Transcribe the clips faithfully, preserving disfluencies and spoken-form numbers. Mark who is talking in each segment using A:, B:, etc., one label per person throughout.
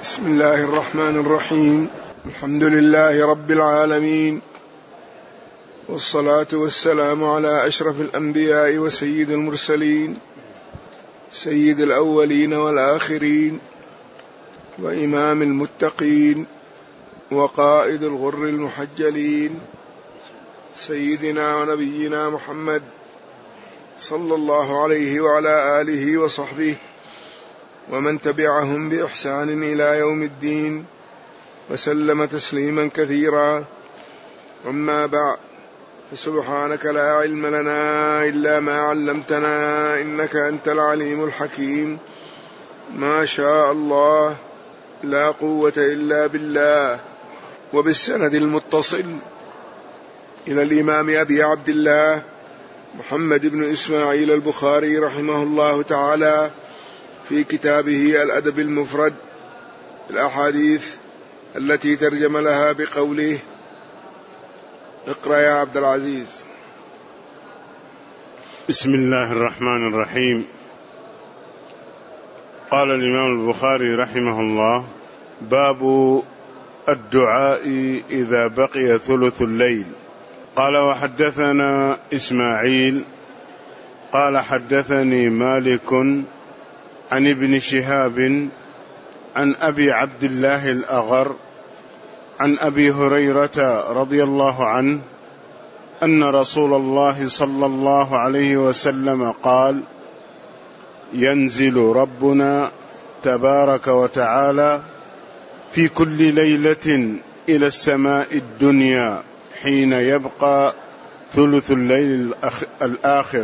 A: بسم الله الرحمن الرحيم. الحمد لله رب العالمين، والصلاة والسلام على أشرف الأنبياء وسيد المرسلين، سيد الأولين والآخرين، وإمام المتقين، وقائد الغر المحجلين، سيدنا ونبينا محمد صلى الله عليه وعلى آله وصحبه ومن تبعهم بإحسان إلى يوم الدين، وسلم تسليما كثيرا. أما بعد، فسبحانك لا علم لنا إلا ما علمتنا إنك أنت العليم الحكيم. ما شاء الله لا قوة إلا بالله. وبالسند المتصل إلى الإمام أبي عبد الله محمد بن إسماعيل البخاري رحمه الله تعالى في كتابه الأدب المفرد الأحاديث التي ترجم لها بقوله: اقرأ يا عبد العزيز.
B: بسم الله الرحمن الرحيم. قال الإمام البخاري رحمه الله: باب الدعاء إذا بقي ثلث الليل. قال: وحدثنا إسماعيل قال حدثني مالك عن ابن شهاب عن أبي عبد الله الأغر عن أبي هريرة رضي الله عنه أن رسول الله صلى الله عليه وسلم قال: ينزل ربنا تبارك وتعالى في كل ليلة إلى السماء الدنيا حين يبقى ثلث الليل الآخر،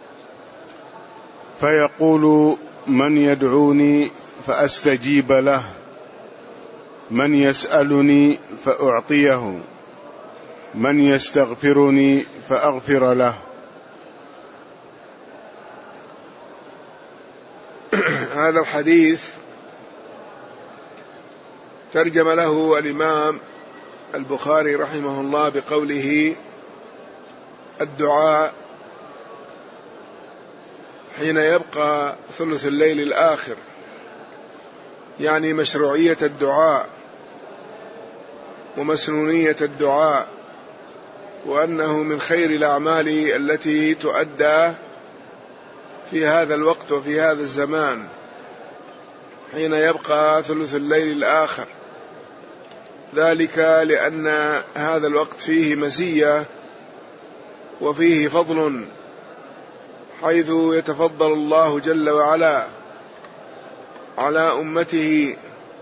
B: فيقول: من يدعوني فأستجيب له، من يسألني فأعطيه، من يستغفرني فأغفر له.
A: هذا الحديث ترجم له الإمام البخاري رحمه الله بقوله: الدعاء حين يبقى ثلث الليل الآخر، يعني مشروعية الدعاء ومسنونية الدعاء، وأنه من خير الأعمال التي تؤدى في هذا الوقت وفي هذا الزمان حين يبقى ثلث الليل الآخر، ذلك لأن هذا الوقت فيه مزية وفيه فضل، حيث يتفضل الله جل وعلا على أمته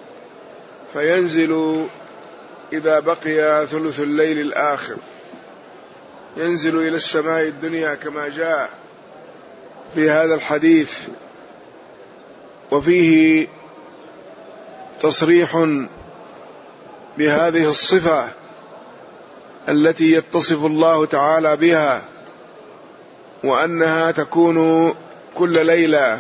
A: فينزل إذا بقي ثلث الليل الآخر، ينزل إلى السماء الدنيا كما جاء في هذا الحديث. وفيه تصريح بهذه الصفة التي يتصف الله تعالى بها، وأنها تكون كل ليلة،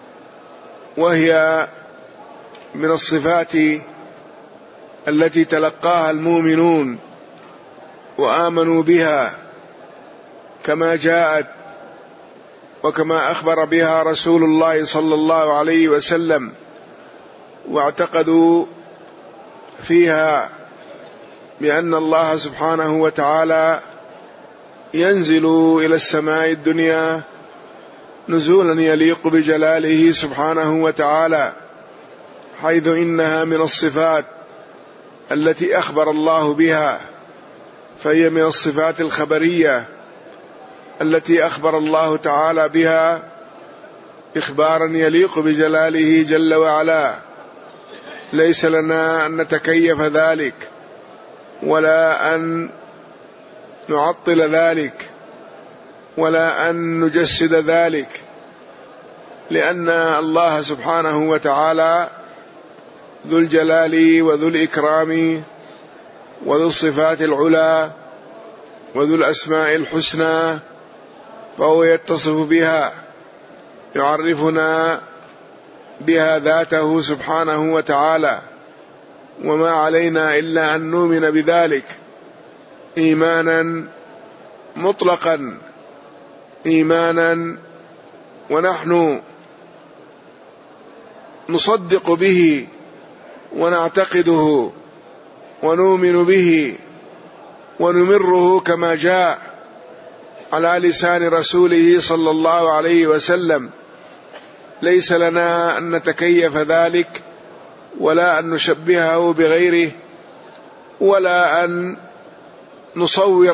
A: وهي من الصفات التي تلقاها المؤمنون وآمنوا بها كما جاءت وكما أخبر بها رسول الله صلى الله عليه وسلم، واعتقدوا فيها بأن الله سبحانه وتعالى ينزل إلى السماء الدنيا نزولا يليق بجلاله سبحانه وتعالى، حيث إنها من الصفات التي أخبر الله بها، فهي من الصفات الخبرية التي أخبر الله تعالى بها إخبارا يليق بجلاله جل وعلا. ليس لنا أن نتكيف ذلك ولا أن نعطل ذلك ولا أن نجسد ذلك، لأن الله سبحانه وتعالى ذو الجلال وذو الإكرام وذو الصفات العلى وذو الأسماء الحسنى، فهو يتصف بها، يعرفنا بها ذاته سبحانه وتعالى، وما علينا إلا أن نؤمن بذلك إيمانا مطلقا، إيمانا ونحن نصدق به ونعتقده ونؤمن به ونمره كما جاء على لسان رسوله صلى الله عليه وسلم. ليس لنا أن نتكيف ذلك ولا أن نشبهه بغيره ولا أن نصور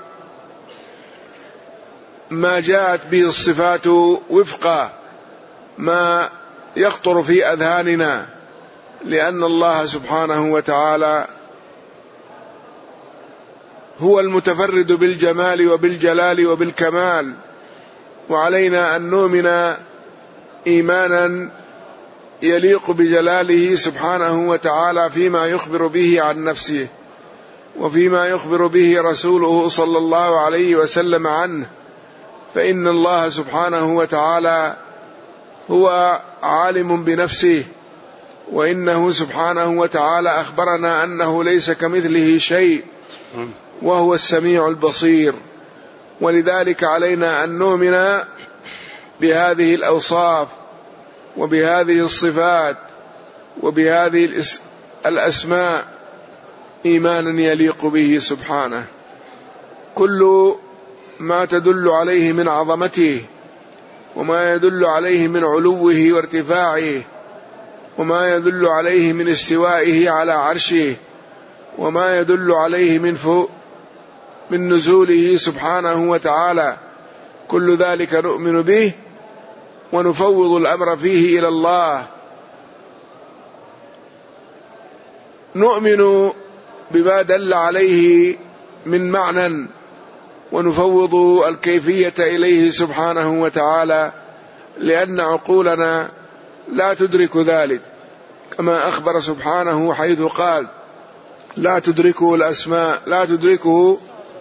A: ما جاءت به الصفات وفق ما يخطر في أذهاننا، لأن الله سبحانه وتعالى هو المتفرد بالجمال وبالجلال وبالكمال، وعلينا أن نؤمن إيمانا يليق بجلاله سبحانه وتعالى فيما يخبر به عن نفسه وفيما يخبر به رسوله صلى الله عليه وسلم عنه. فإن الله سبحانه وتعالى هو عالم بنفسه، وإنه سبحانه وتعالى أخبرنا أنه ليس كمثله شيء وهو السميع البصير. ولذلك علينا أن نؤمن بهذه الأوصاف وبهذه الصفات وبهذه الأسماء إيمانا يليق به سبحانه. كل ما تدل عليه من عظمته وما يدل عليه من علوه وارتفاعه وما يدل عليه من استوائه على عرشه وما يدل عليه من فوق من نزوله سبحانه وتعالى، كل ذلك نؤمن به ونفوض الأمر فيه إلى الله. نؤمن بما دل عليه من معنى ونفوض الكيفية إليه سبحانه وتعالى، لأن عقولنا لا تدرك ذلك، كما أخبر سبحانه حيث قال لا تدركه الأسماء لا تدركه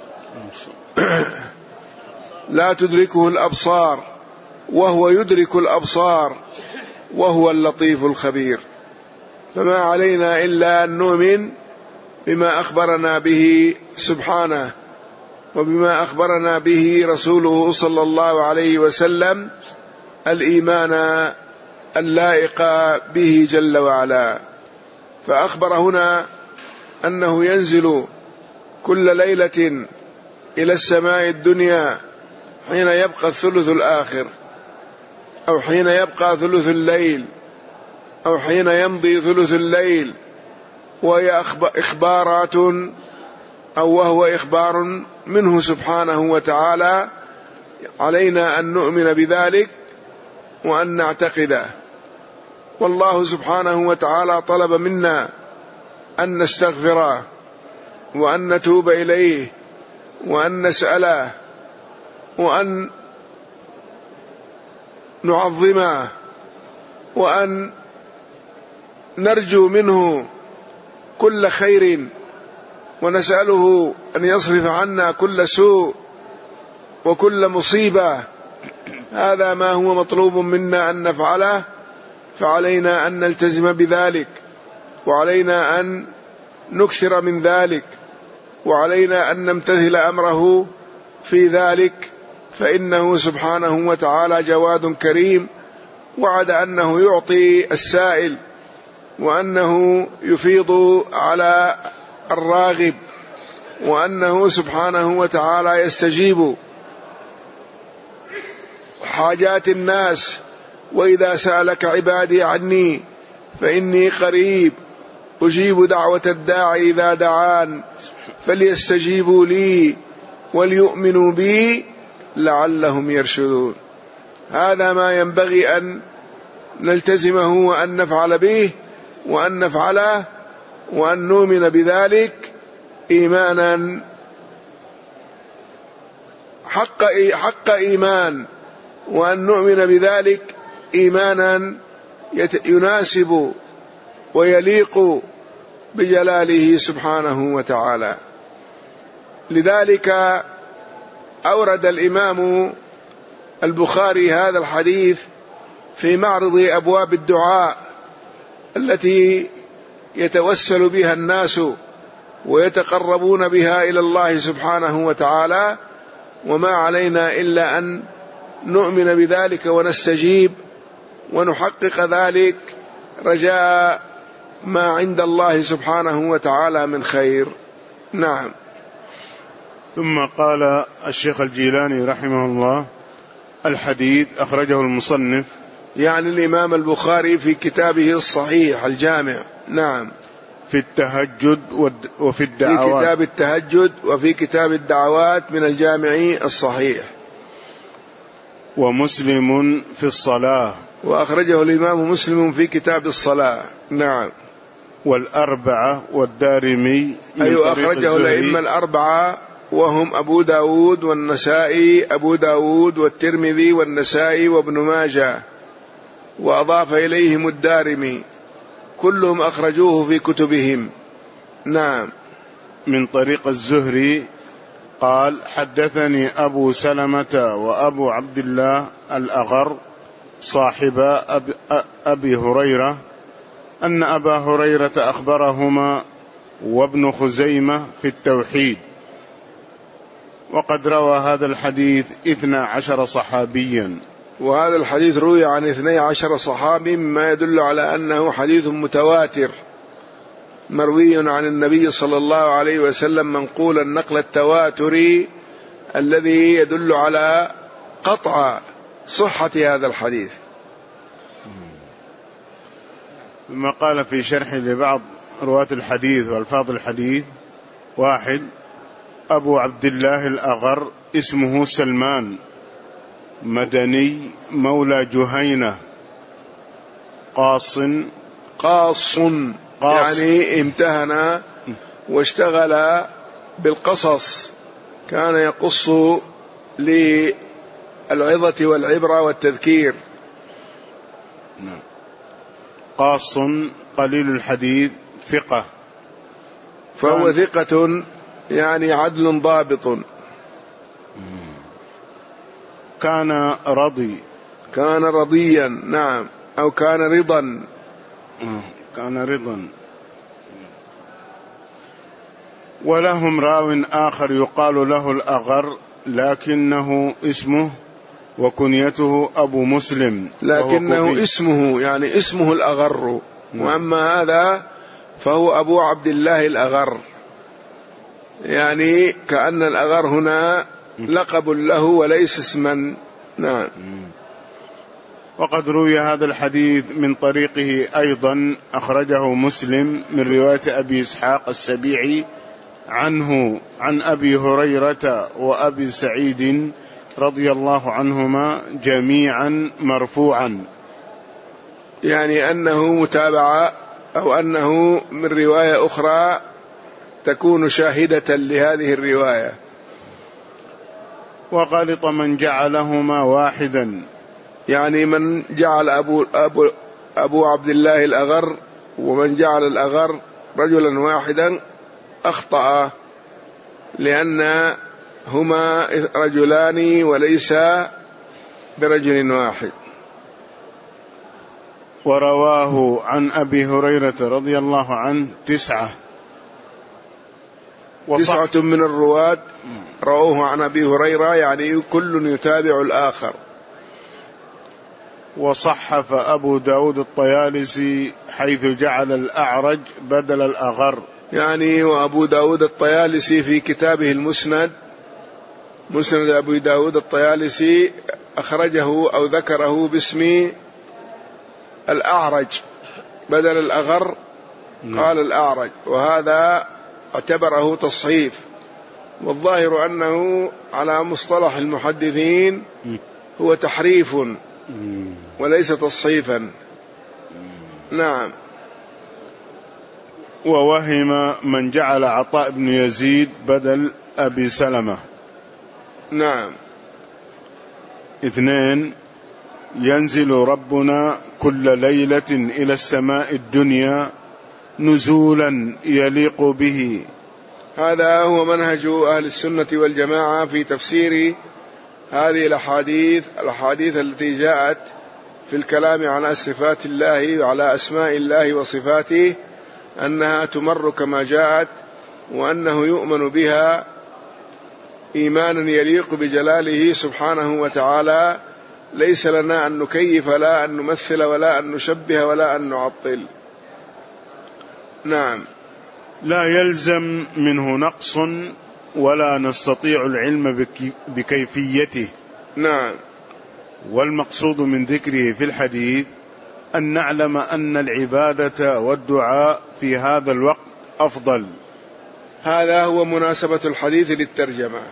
A: لا تدركه الأبصار وهو يدرك الأبصار وهو اللطيف الخبير. فما علينا إلا أن نؤمن بما أخبرنا به سبحانه وبما أخبرنا به رسوله صلى الله عليه وسلم الإيمان اللائق به جل وعلا. فأخبر هنا أنه ينزل كل ليلة إلى السماء الدنيا حين يبقى الثلث الآخر أو حين يبقى ثلث الليل أو حين يمضي ثلث الليل، وهي إخبارات أو وهو إخبار منه سبحانه وتعالى. علينا أن نؤمن بذلك وأن نعتقده. والله سبحانه وتعالى طلب منا أن نستغفره وأن نتوب إليه وأن نسأله وأن نعظمه وأن نرجو منه كل خير ونسأله أن يصرف عنا كل سوء وكل مصيبة. هذا ما هو مطلوب منا أن نفعله، فعلينا أن نلتزم بذلك وعلينا أن نكثر من ذلك وعلينا أن نمتثل أمره في ذلك، فإنه سبحانه وتعالى جواد كريم، وعد أنه يعطي السائل وأنه يفيض على الراغب وأنه سبحانه وتعالى يستجيب حاجات الناس. وإذا سألك عبادي عني فإني قريب أجيب دعوة الداعي إذا دعان فليستجيبوا لي وليؤمنوا بي لعلهم يرشدون. هذا ما ينبغي أن نلتزمه وأن نفعل به وأن نفعله وأن نؤمن بذلك إيمانا حق حق إيمان، وأن نؤمن بذلك إيمانا يناسب ويليق بجلاله سبحانه وتعالى. لذلك أورد الإمام البخاري هذا الحديث في معرض أبواب الدعاء التي يتوسل بها الناس ويتقربون بها إلى الله سبحانه وتعالى، وما علينا إلا أن نؤمن بذلك ونستجيب ونحقق ذلك رجاء ما عند الله سبحانه وتعالى من خير. نعم.
B: ثم قال الشيخ الجيلاني رحمه الله: الحديث أخرجه المصنف،
A: يعني الإمام البخاري في كتابه الصحيح الجامع. نعم.
B: في التهجد وفي الدعوات،
A: في كتاب التهجد وفي كتاب الدعوات من الجامع الصحيح.
B: ومسلم في الصلاة،
A: وأخرجه الإمام مسلم في كتاب الصلاة. نعم.
B: والأربعة والدارمي،
A: أيوة أخرجه الأئمة الأربعة وهم أبو داود والنسائي، أبو داود والترمذي والنسائي وابن ماجه، وأضاف إليهم الدارمي، كلهم أخرجوه في كتبهم. نعم.
B: من طريق الزهري قال: حدثني أبو سلمة وأبو عبد الله الأغر صاحب أبي, أبي هريرة أن أبا هريرة أخبرهما وابن خزيمة في التوحيد. وقد روى هذا الحديث اثنى عشر صحابيا.
A: وهذا الحديث روي عن اثني عشر صحابي، مما يدل على أنه حديث متواتر مروي عن النبي صلى الله عليه وسلم منقول النقل التواتري الذي يدل على قطع صحة هذا الحديث.
B: ثم قال في شرح لبعض رواة الحديث والفاظ الحديث: واحد، أبو عبد الله الأغر اسمه سلمان، مدني، مولى جهينة، قاص
A: قاص يعني امتهن واشتغل بالقصص، كان يقص للعظة والعبرة والتذكير.
B: قاص قليل الحديث، ثقة،
A: فهو ثقة يعني عدل ضابط.
B: كان رضي،
A: كان رضيا. نعم. أو كان رضا،
B: كان رضا. ولهم راو آخر يقال له الأغر، لكنه اسمه وكنيته أبو مسلم،
A: لكنه اسمه يعني اسمه الأغر. وأما هذا فهو أبو عبد الله الأغر، يعني كأن الأغر هنا لقب له وليس اسما. نعم.
B: وقد روي هذا الحديث من طريقه أيضا، أخرجه مسلم من رواية أبي إسحاق السبيعي عنه عن أبي هريرة وأبي سعيد رضي الله عنهما جميعا مرفوعا،
A: يعني أنه متابعة أو أنه من رواية أخرى تكون شاهدة لهذه الرواية.
B: وغلط من جعلهما واحدا،
A: يعني من جعل أبو, أبو, أبو عبد الله الأغر ومن جعل الأغر رجلا واحدا أخطأ، لأن هما رجلان وليس برجل واحد.
B: ورواه عن أبي هريرة رضي الله عنه تسعة
A: تسعة من الرواة رووه عن أبي هريرة، يعني كل يتابع الآخر.
B: وصحف أبو داود الطيالسي حيث جعل الأعرج بدل الأغر،
A: يعني وأبو داود الطيالسي في كتابه المسند، مسند أبو داود الطيالسي، أخرجه أو ذكره باسم الأعرج بدل الأغر، قال الأعرج، وهذا اعتبره تصحيف، والظاهر أنه على مصطلح المحدثين هو تحريف وليس تصحيفا. نعم.
B: ووهم من جعل عطاء بن يزيد بدل أبي سلمة.
A: نعم.
B: اثنين، ينزل ربنا كل ليلة إلى السماء الدنيا نزولا يليق به.
A: هذا هو منهج أهل السنة والجماعة في تفسير هذه الأحاديث الأحاديث التي جاءت في الكلام على صفات الله وعلى أسماء الله وصفاته، أنها تمر كما جاءت، وأنه يؤمن بها إيمانا يليق بجلاله سبحانه وتعالى، ليس لنا أن نكيف لا أن نمثل ولا أن نشبه ولا أن نعطل. نعم.
B: لا يلزم منه نقص ولا نستطيع العلم بكيفيته.
A: نعم.
B: والمقصود من ذكره في الحديث أن نعلم أن العبادة والدعاء في هذا الوقت أفضل.
A: هذا هو مناسبة الحديث للترجمة.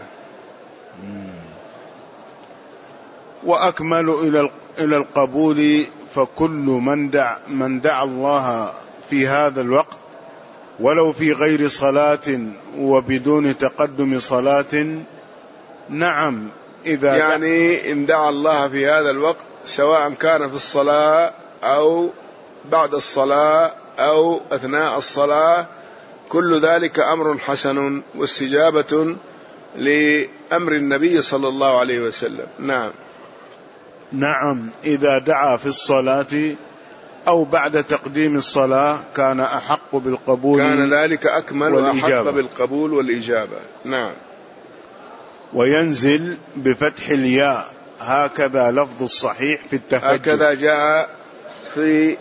B: وأكمل إلى القبول فكل من دعا من دعا الله في هذا الوقت ولو في غير صلاة وبدون تقدم صلاة. نعم. إذا
A: يعني إن دعا الله في هذا الوقت سواء كان في الصلاة أو بعد الصلاة أو أثناء الصلاة كل ذلك أمر حسن واستجابة لأمر النبي صلى الله عليه وسلم. نعم.
B: نعم. إذا دعا في الصلاة أو بعد تقديم الصلاة كان أحق بالقبول،
A: كان ذلك أكمل
B: والإجابة.
A: وأحق بالقبول والإجابة. نعم.
B: وينزل بفتح الياء، هكذا لفظ الصحيح في التهجد.
A: هكذا جاء في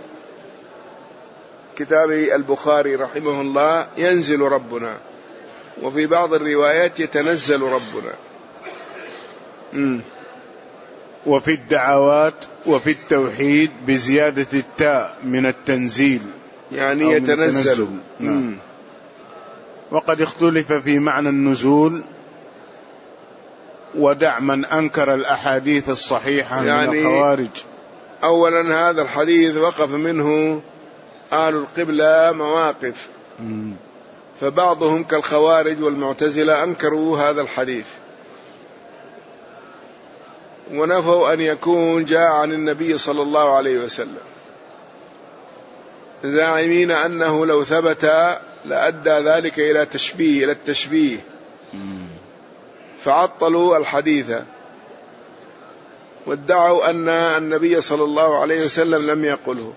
A: كتاب البخاري رحمه الله ينزل ربنا، وفي بعض الروايات يتنزل ربنا. م.
B: وفي الدعوات وفي التوحيد بزيادة التاء من التنزيل،
A: يعني يتنزل.
B: نعم. وقد اختلف في معنى النزول، ودع من أنكر الأحاديث الصحيحة يعني من الخوارج.
A: أولا هذا الحديث وقف منه أهل القبلة مواقف، م. فبعضهم كالخوارج والمعتزلة أنكروا هذا الحديث ونفوا أن يكون جاء عن النبي صلى الله عليه وسلم، زاعمين أنه لو ثبت لأدى ذلك إلى تشبيه إلى التشبيه، فعطلوا الحديث وادعوا أن النبي صلى الله عليه وسلم لم يقله.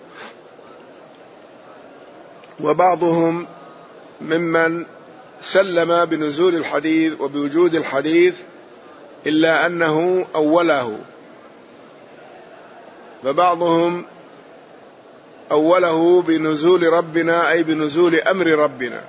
A: وبعضهم ممن سلم بنزول الحديث وبوجود الحديث إلا أنه أوله، فبعضهم أوله بنزول ربنا أي بنزول أمر ربنا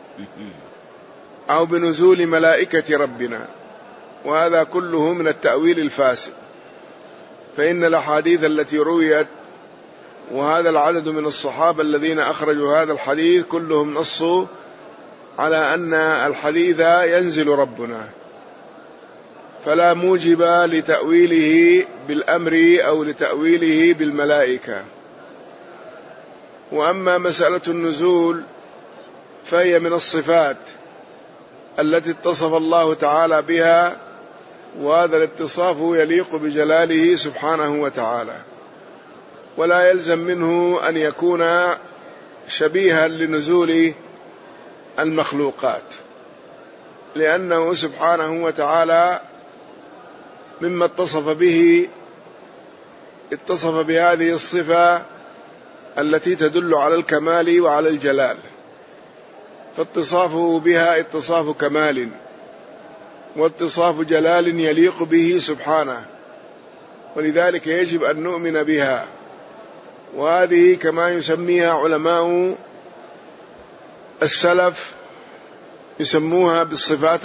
A: أو بنزول ملائكة ربنا، وهذا كله من التأويل الفاسد. فإن الأحاديث التي رويت وهذا العدد من الصحابة الذين أخرجوا هذا الحديث كلهم نصوا على أن الحديث ينزل ربنا، فلا موجب لتأويله بالأمر أو لتأويله بالملائكة. وأما مسألة النزول فهي من الصفات التي اتصف الله تعالى بها، وهذا الاتصاف يليق بجلاله سبحانه وتعالى، ولا يلزم منه أن يكون شبيها لنزول المخلوقات، لأنه سبحانه وتعالى مما اتصف به اتصف بهذه الصفة التي تدل على الكمال وعلى الجلال، فاتصافه بها اتصاف كمال واتصاف جلال يليق به سبحانه، ولذلك يجب أن نؤمن بها. وهذه كما يسميها علماء السلف يسموها بالصفات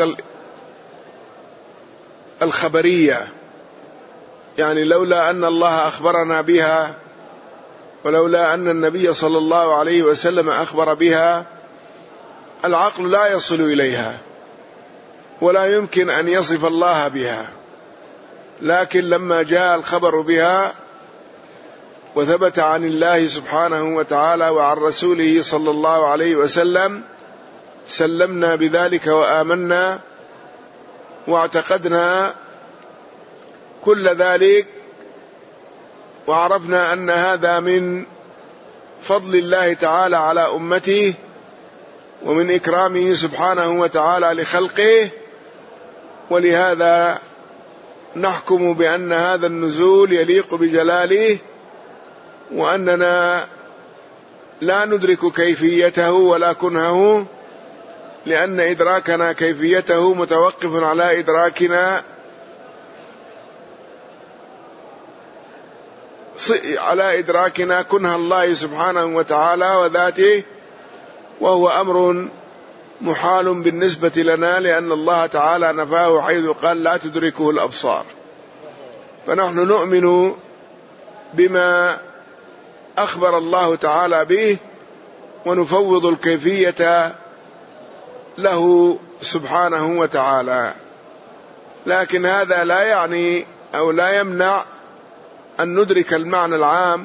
A: الخبرية، يعني لولا أن الله أخبرنا بها ولولا أن النبي صلى الله عليه وسلم أخبر بها العقل لا يصل إليها ولا يمكن أن يصف الله بها، لكن لما جاء الخبر بها وثبت عن الله سبحانه وتعالى وعن رسوله صلى الله عليه وسلم سلمنا بذلك وآمنا واعتقدنا كل ذلك، وعرفنا أن هذا من فضل الله تعالى على أمته ومن إكرامه سبحانه وتعالى لخلقه، ولهذا نحكم بأن هذا النزول يليق بجلاله، وأننا لا ندرك كيفيته ولا كنهه، لأن إدراكنا كيفيته متوقف على إدراكنا على إدراكنا كنه الله سبحانه وتعالى وذاته وهو أمر محال بالنسبة لنا، لأن الله تعالى نفاه حيث قال لا تدركه الأبصار. فنحن نؤمن بما أخبر الله تعالى به ونفوض الكيفية له سبحانه وتعالى، لكن هذا لا يعني أو لا يمنع أن ندرك المعنى العام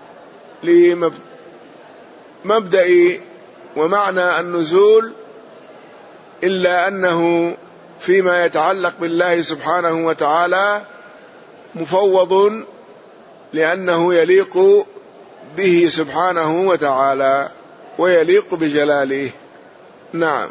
A: لمبدأ ومعنى النزول، إلا أنه فيما يتعلق بالله سبحانه وتعالى مفوض لأنه يليق به سبحانه وتعالى ويليق بجلاله. نعم.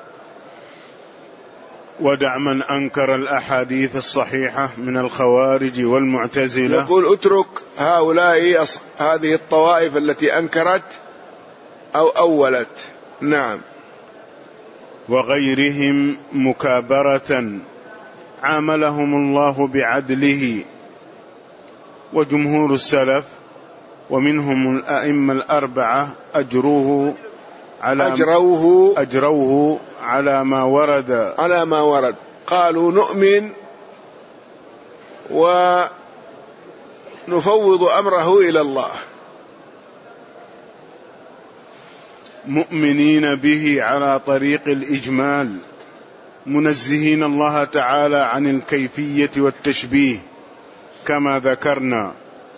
B: ودع من أنكر الأحاديث الصحيحة من الخوارج والمعتزلة.
A: يقول اترك هؤلاء هذه الطوائف التي أنكرت أو أولت. نعم.
B: وغيرهم مكابرة عاملهم الله بعدله، وجمهور السلف ومنهم الأئمة الأربعة أجروه على
A: أجروه
B: أجروه على ما ورد
A: على ما ورد قالوا نؤمن ونفوض أمره إلى الله،
B: مؤمنين به على طريق الإجمال، منزهين الله تعالى عن الكيفية والتشبيه كما ذكرنا.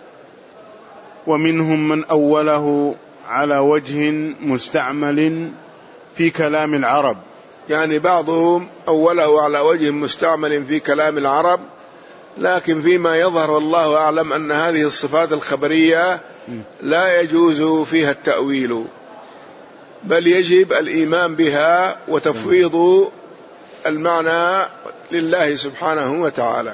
B: ومنهم من أوله على وجه مستعمل في كلام العرب،
A: يعني بعضهم أوله على وجه مستعمل في كلام العرب، لكن فيما يظهر والله أعلم أن هذه الصفات الخبرية لا يجوز فيها التأويل، بل يجب الإيمان بها وتفويض المعنى لله سبحانه وتعالى.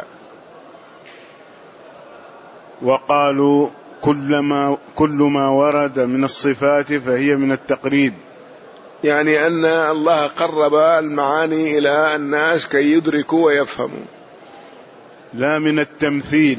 B: وقالوا كل ما, كل ما ورد من الصفات فهي من التقريب،
A: يعني أن الله قرب المعاني إلى الناس كي يدركوا ويفهموا،
B: لا من التمثيل.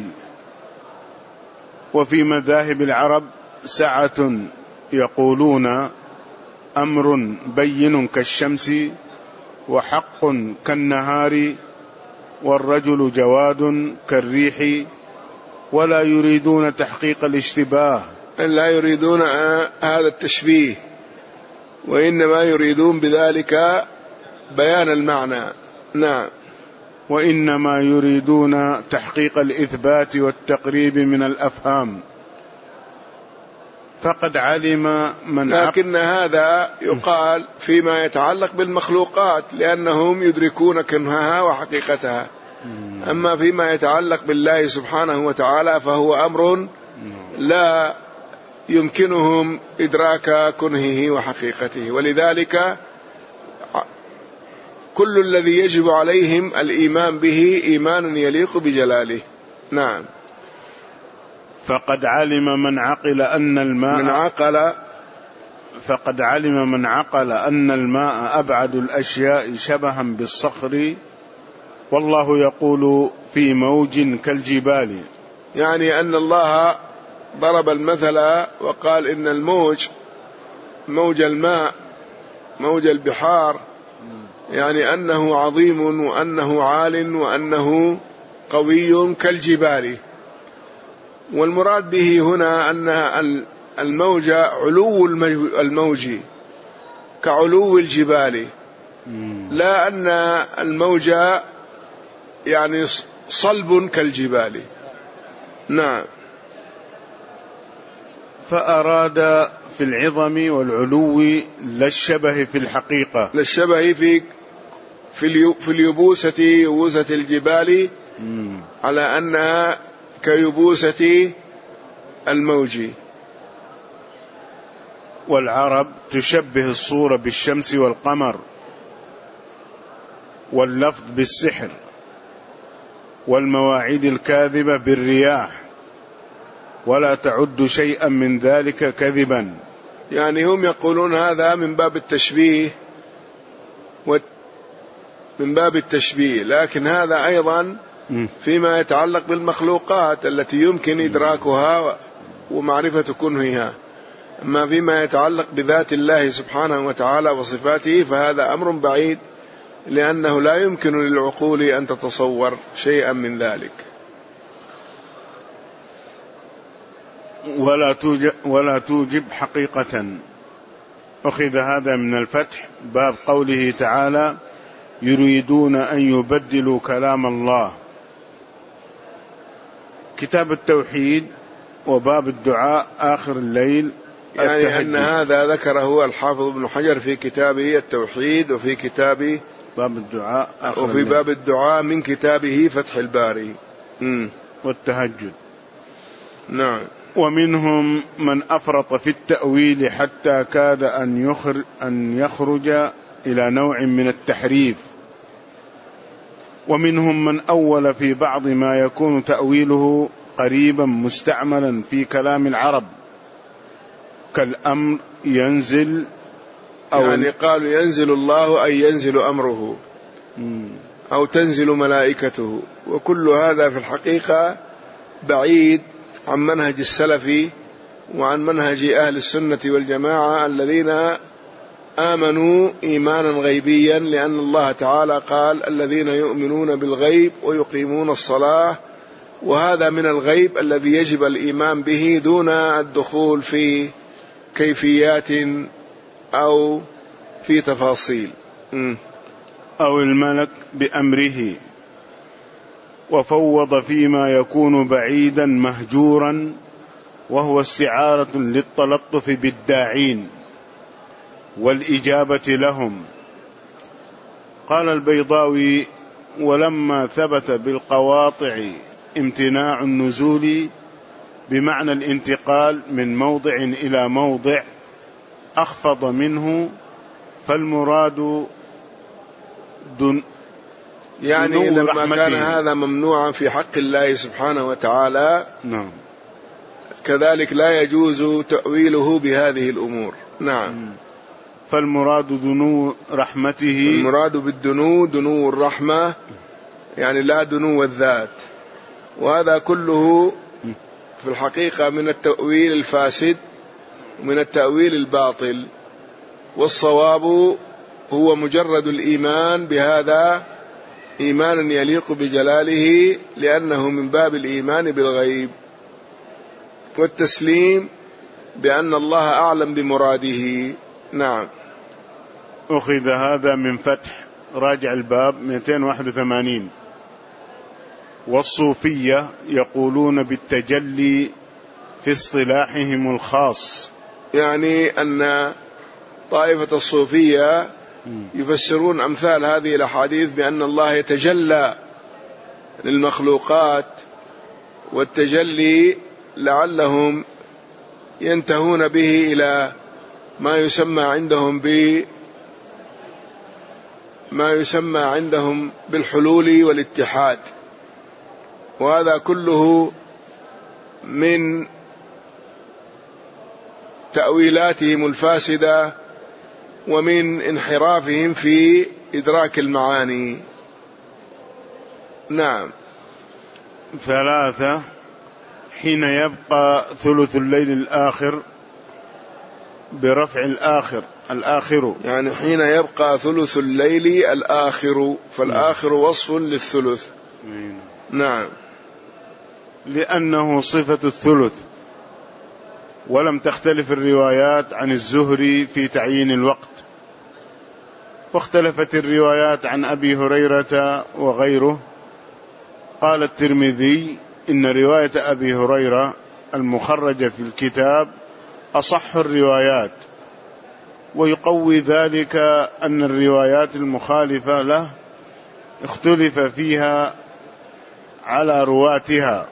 B: وفي مذاهب العرب سعة يقولون أمر بين كالشمس وحق كالنهار والرجل جواد كالريح، ولا يريدون تحقيق الاشتباه،
A: لا يريدون هذا التشبيه، وإنما يريدون بذلك بيان المعنى. نعم.
B: وإنما يريدون تحقيق الإثبات والتقريب من الأفهام. فقد علم من
A: لكن هذا يقال فيما يتعلق بالمخلوقات لأنهم يدركون كنهها وحقيقتها، أما فيما يتعلق بالله سبحانه وتعالى فهو أمر لا يمكنهم إدراك كنهه وحقيقته، ولذلك كل الذي يجب عليهم الإيمان به إيمان يليق بجلاله. نعم.
B: فقد علم من عقل أن الماء
A: من عقل
B: فقد علم من عقل أن الماء أبعد الأشياء شبها بالصخر، والله يقول في موج كالجبال،
A: يعني أن الله ضرب المثل وقال إن الموج موج الماء موج البحار يعني أنه عظيم وأنه عال وأنه قوي كالجبال، والمراد به هنا أن الموج علو الموج كعلو الجبال، لا أن الموج يعني صلب كالجبال. نعم.
B: فأراد في العظم والعلو لا الشبه في الحقيقة،
A: لا الشبه في في اليبوسة يبوسة الجبال
B: مم.
A: على أنها كيبوسة الموج.
B: والعرب تشبه الصورة بالشمس والقمر، واللفظ بالسحر، والمواعيد الكاذبة بالرياح، ولا تعد شيئا من ذلك كذبا.
A: يعني هم يقولون هذا من باب التشبيه من باب التشبيه، لكن هذا أيضا فيما يتعلق بالمخلوقات التي يمكن إدراكها ومعرفة كنهها. أما فيما يتعلق بذات الله سبحانه وتعالى وصفاته فهذا أمر بعيد، لأنه لا يمكن للعقول أن تتصور شيئا من ذلك.
B: ولا توجب, ولا توجب حقيقة. أخذ هذا من الفتح، باب قوله تعالى يريدون أن يبدلوا كلام الله. كتاب التوحيد وباب الدعاء آخر الليل،
A: يعني
B: التهجد.
A: أن هذا ذكره الحافظ ابن حجر في كتابه التوحيد، وفي كتاب
B: باب الدعاء آخر
A: وفي
B: الليل.
A: باب الدعاء من كتابه فتح الباري. م.
B: والتهجد.
A: نعم.
B: ومنهم من أفرط في التأويل حتى كاد أن يخرج, أن يخرج إلى نوع من التحريف، ومنهم من أول في بعض ما يكون تأويله قريبا مستعملا في كلام العرب كالأمر ينزل، أو
A: يعني قالوا ينزل الله أي ينزل أمره أو تنزل ملائكته، وكل هذا في الحقيقة بعيد عن منهج السلف وعن منهج أهل السنة والجماعة الذين آمنوا إيمانا غيبيا، لأن الله تعالى قال الذين يؤمنون بالغيب ويقيمون الصلاة، وهذا من الغيب الذي يجب الإيمان به دون الدخول في كيفيات أو في تفاصيل.
B: أو الملك بأمره، وفوض فيما يكون بعيدا مهجورا، وهو استعارة للتلطف بالداعين والإجابة لهم. قال البيضاوي ولما ثبت بالقواطع امتناع النزول بمعنى الانتقال من موضع إلى موضع أخفض منه، فالمراد دن
A: يعني لما كان هذا ممنوعا في حق الله سبحانه وتعالى،
B: نعم،
A: كذلك لا يجوز تأويله بهذه الأمور. نعم.
B: فالمراد دنو رحمته،
A: المراد بالدنو دنو الرحمة، يعني لا دنو الذات، وهذا كله في الحقيقة من التأويل الفاسد ومن التأويل الباطل، والصواب هو مجرد الإيمان بهذا إيمانا يليق بجلاله، لأنه من باب الإيمان بالغيب، والتسليم بأن الله أعلم بمراده. نعم.
B: أخذ هذا من فتح، راجع الباب مئتين وواحد وثمانين. والصوفية يقولون بالتجلي في اصطلاحهم الخاص،
A: يعني أن طائفة الصوفية يفسرون أمثال هذه الأحاديث بأن الله يتجلى للمخلوقات، والتجلي لعلهم ينتهون به إلى ما يسمى عندهم ب ما يسمى عندهم بالحلول والاتحاد، وهذا كله من تأويلاتهم الفاسدة ومن انحرافهم في إدراك المعاني. نعم.
B: ثلاثة، حين يبقى ثلث الليل الآخر برفع الآخر الآخر،
A: يعني حين يبقى ثلث الليل الآخر، فالآخر وصف للثلث. نعم.
B: لأنه صفة الثلث، ولم تختلف الروايات عن الزهري في تعيين الوقت، واختلفت الروايات عن أبي هريرة وغيره. قال الترمذي إن رواية أبي هريرة المخرجة في الكتاب أصح الروايات، ويقوي ذلك أن الروايات المخالفة له اختلف فيها على رواتها،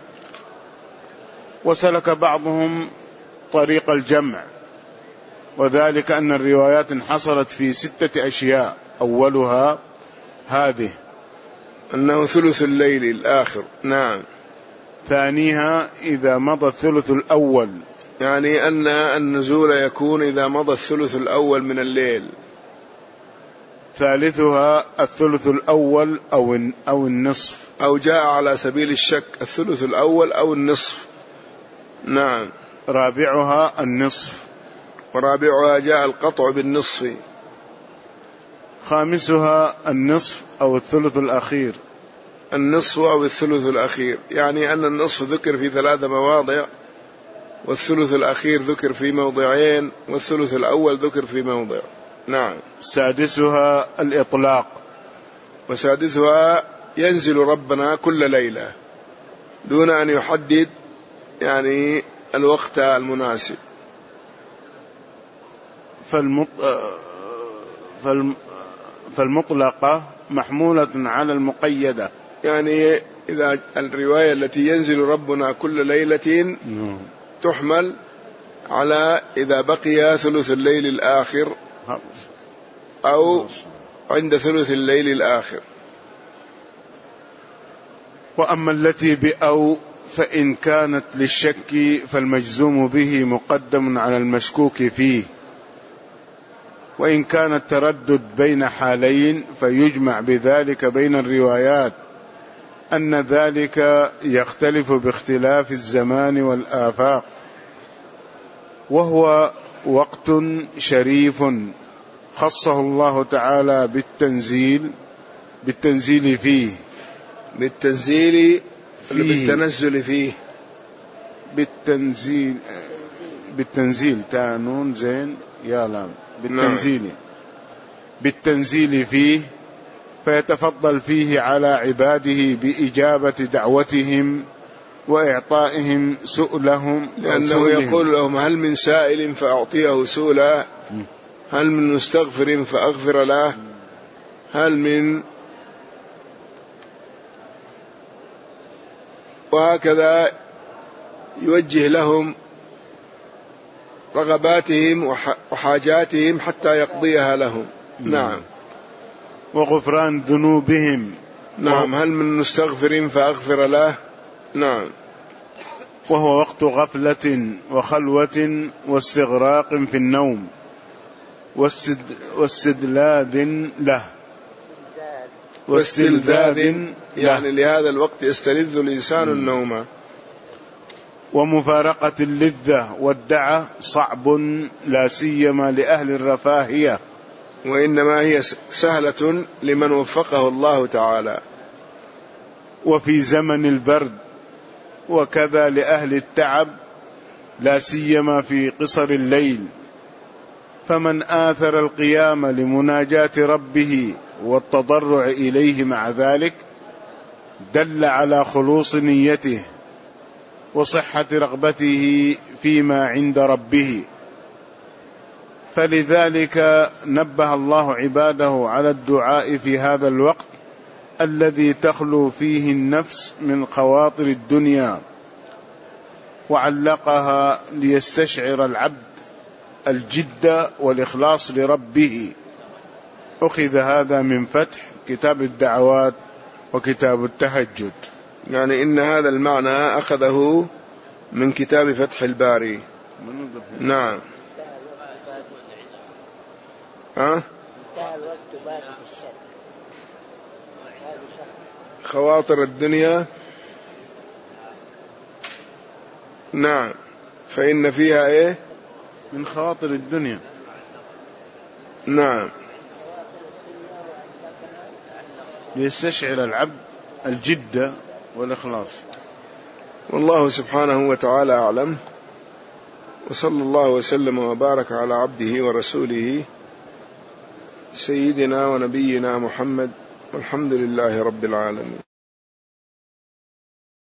B: وسلك بعضهم طريق الجمع، وذلك أن الروايات انحصرت في ستة أشياء: أولها هذه
A: أنه ثلث الليل الآخر. نعم.
B: ثانيها إذا مضى الثلث الأول،
A: يعني أن النزول يكون إذا مضى الثلث الأول من الليل.
B: ثالثها الثلث الأول أو أو النصف،
A: أو جاء على سبيل الشك الثلث الأول أو النصف. نعم.
B: رابعها النصف.
A: ورابعها جاء القطع بالنصف.
B: خامسها النصف أو الثلث الأخير.
A: النصف أو الثلث الأخير، يعني أن النصف ذكر في ثلاث مواضع، والثلث الأخير ذكر في موضعين، والثلث الأول ذكر في موضع. نعم.
B: سادسها الإطلاق.
A: وسادسها ينزل ربنا كل ليلة دون أن يحدد يعني الوقت المناسب.
B: فالمط... فالم... فالمطلقة محمولة على المقيدة،
A: يعني إذا الرواية التي ينزل ربنا كل ليلة تحمل على إذا بقي ثلث الليل الآخر أو عند ثلث الليل الآخر.
B: وأما التي بأو فإن كانت للشك فالمجزوم به مقدم على المشكوك فيه، وإن كان التردد بين حالين فيجمع بذلك بين الروايات، أن ذلك يختلف باختلاف الزمان والآفاق، وهو وقت شريف خصه الله تعالى بالتنزيل بالتنزيل فيه
A: بالتنزيل
B: فيه
A: بالتنزل فيه
B: بالتنزيل بالتنزيل تانون زين يا لام بالتنزيل نعم. بالتنزيل فيه، فيتفضل فيه على عباده بإجابة دعوتهم وإعطائهم سؤلهم،
A: لأنه يقول لهم هل من سائل فأعطيه سؤلا، هل من مستغفر فأغفر له، هل من، وهكذا يوجه لهم رغباتهم وحاجاتهم حتى يقضيها لهم. نعم.
B: وغفران ذنوبهم.
A: نعم. هل من مستغفر فأغفر له. نعم.
B: وهو وقت غفلة وخلوة واستغراق في النوم واستدلاد له
A: واستلذاذ، يعني لهذا الوقت يستلذ الإنسان النوم.
B: ومفارقة اللذة والدعة صعب لا سيما لأهل الرفاهية،
A: وإنما هي سهلة لمن وفقه الله تعالى.
B: وفي زمن البرد، وكذا لأهل التعب لا سيما في قصر الليل. فمن آثر القيام لمناجاة ربه والتضرع إليه مع ذلك دل على خلوص نيته وصحة رغبته فيما عند ربه. فلذلك نبه الله عباده على الدعاء في هذا الوقت الذي تخلو فيه النفس من خواطر الدنيا، وعلقها ليستشعر العبد الجد والإخلاص لربه. أخذ هذا من فتح كتاب الدعوات وكتاب التهجد.
A: يعني إن هذا المعنى أخذه من كتاب فتح الباري. نعم. ها؟ خواطر الدنيا. نعم. فإن فيها إيه؟
B: من خواطر الدنيا.
A: نعم.
B: ليستشعر العبد الجد والإخلاص.
A: والله سبحانه وتعالى أعلم، وصلى الله وسلم وبارك على عبده ورسوله سيدنا ونبينا محمد، والحمد لله رب العالمين.